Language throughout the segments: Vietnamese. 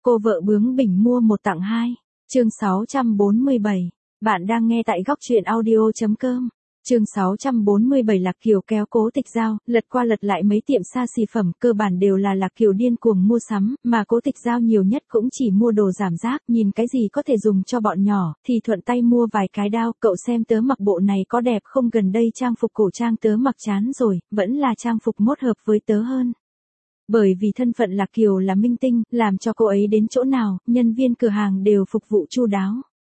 Cô vợ bướng bỉnh mua một tặng hai. Chương 647. Bạn đang nghe tại góc truyện audio.com. Chương 647 Lạc Kiều kéo Cố Tịch Giao, lật qua lật lại mấy tiệm xa xỉ phẩm, cơ bản đều là Lạc Kiều điên cuồng mua sắm, mà Cố Tịch Giao nhiều nhất cũng chỉ mua đồ giảm rác, nhìn cái gì có thể dùng cho bọn nhỏ, thì thuận tay mua vài cái đao, cậu xem tớ mặc bộ này có đẹp không, gần đây trang phục cổ trang tớ mặc chán rồi, vẫn là trang phục mốt hợp với tớ hơn. Bởi vì thân phận Lạc Kiều là minh tinh, làm cho cô ấy đến chỗ nào, nhân viên cửa hàng đều phục vụ chu đáo.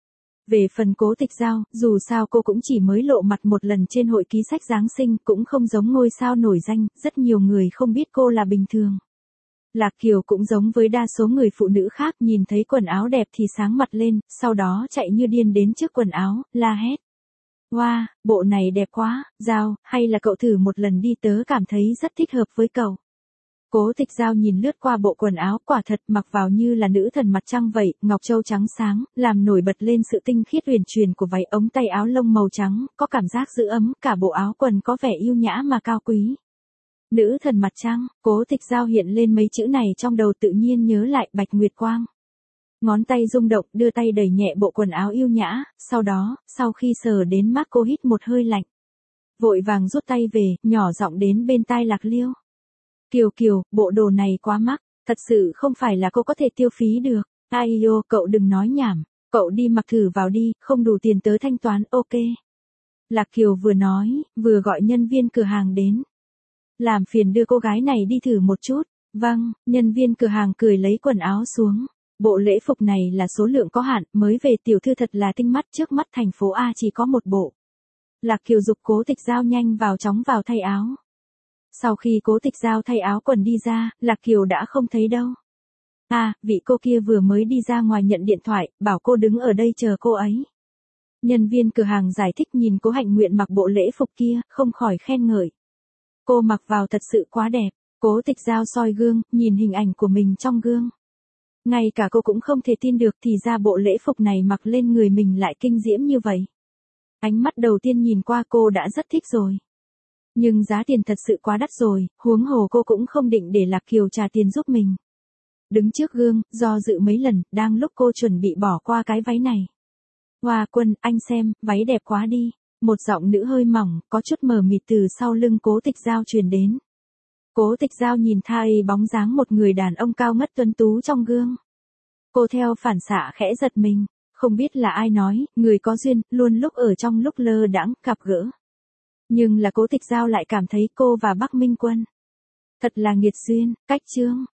Về phần Cố Tịch Giao, dù sao cô cũng chỉ mới lộ mặt một lần trên hội ký sách Giáng sinh, cũng không giống ngôi sao nổi danh, rất nhiều người không biết cô là bình thường. Lạc Kiều cũng giống với đa số người phụ nữ khác, nhìn thấy quần áo đẹp thì sáng mặt lên, sau đó chạy như điên đến trước quần áo, la hét. Wow, bộ này đẹp quá, Giao, hay là cậu thử một lần đi, tớ cảm thấy rất thích hợp với cậu. Cố Tịch Giao nhìn lướt qua bộ quần áo, quả thật mặc vào như là nữ thần mặt trăng vậy, ngọc châu trắng sáng, làm nổi bật lên sự tinh khiết huyền truyền của váy, ống tay áo lông màu trắng, có cảm giác giữ ấm, cả bộ áo quần có vẻ yêu nhã mà cao quý. Nữ thần mặt trăng, Cố Tịch Giao hiện lên mấy chữ này trong đầu, tự nhiên nhớ lại Bạch Nguyệt Quang. Ngón tay rung động, đưa tay đẩy nhẹ bộ quần áo yêu nhã, sau đó, sau khi sờ đến mắt cô hít một hơi lạnh. Vội vàng rút tay về, nhỏ giọng đến bên tai Lạc Liêu. Kiều Kiều, bộ đồ này quá mắc, thật sự không phải là cô có thể tiêu phí được. Ai yêu, cậu đừng nói nhảm, cậu đi mặc thử vào đi, không đủ tiền tớ thanh toán, ok. Lạc Kiều vừa nói, vừa gọi nhân viên cửa hàng đến. Làm phiền đưa cô gái này đi thử một chút. Vâng, nhân viên cửa hàng cười lấy quần áo xuống. Bộ lễ phục này là số lượng có hạn, mới về, tiểu thư thật là tinh mắt, trước mắt thành phố A chỉ có một bộ. Lạc Kiều giục Cố Tịch Giao nhanh vào, chóng vào thay áo. Sau khi Cố Tịch Giao thay áo quần đi ra, Lạc Kiều đã không thấy đâu. À, vị cô kia vừa mới đi ra ngoài nhận điện thoại, bảo cô đứng ở đây chờ cô ấy. Nhân viên cửa hàng giải thích, nhìn Cố Hạnh Nguyện mặc bộ lễ phục kia, không khỏi khen ngợi. Cô mặc vào thật sự quá đẹp. Cố Tịch Giao soi gương, nhìn hình ảnh của mình trong gương. Ngay cả cô cũng không thể tin được, thì ra bộ lễ phục này mặc lên người mình lại kinh diễm như vậy. Ánh mắt đầu tiên nhìn qua cô đã rất thích rồi. Nhưng giá tiền thật sự quá đắt rồi, huống hồ cô cũng không định để Lạc Kiều trả tiền giúp mình. Đứng trước gương, do dự mấy lần, đang lúc cô chuẩn bị bỏ qua cái váy này. Hoa Quân, anh xem, váy đẹp quá đi. Một giọng nữ hơi mỏng, có chút mờ mịt từ sau lưng Cố Tịch Giao truyền đến. Cố Tịch Giao nhìn thay bóng dáng một người đàn ông cao ngất tuấn tú trong gương. Cô theo phản xạ khẽ giật mình, không biết là ai nói, người có duyên, luôn lúc ở trong lúc lơ đãng gặp gỡ. Nhưng là Cố Tịch Giao lại cảm thấy cô và Bắc Minh Quân thật là nghiệt duyên. Cách chương.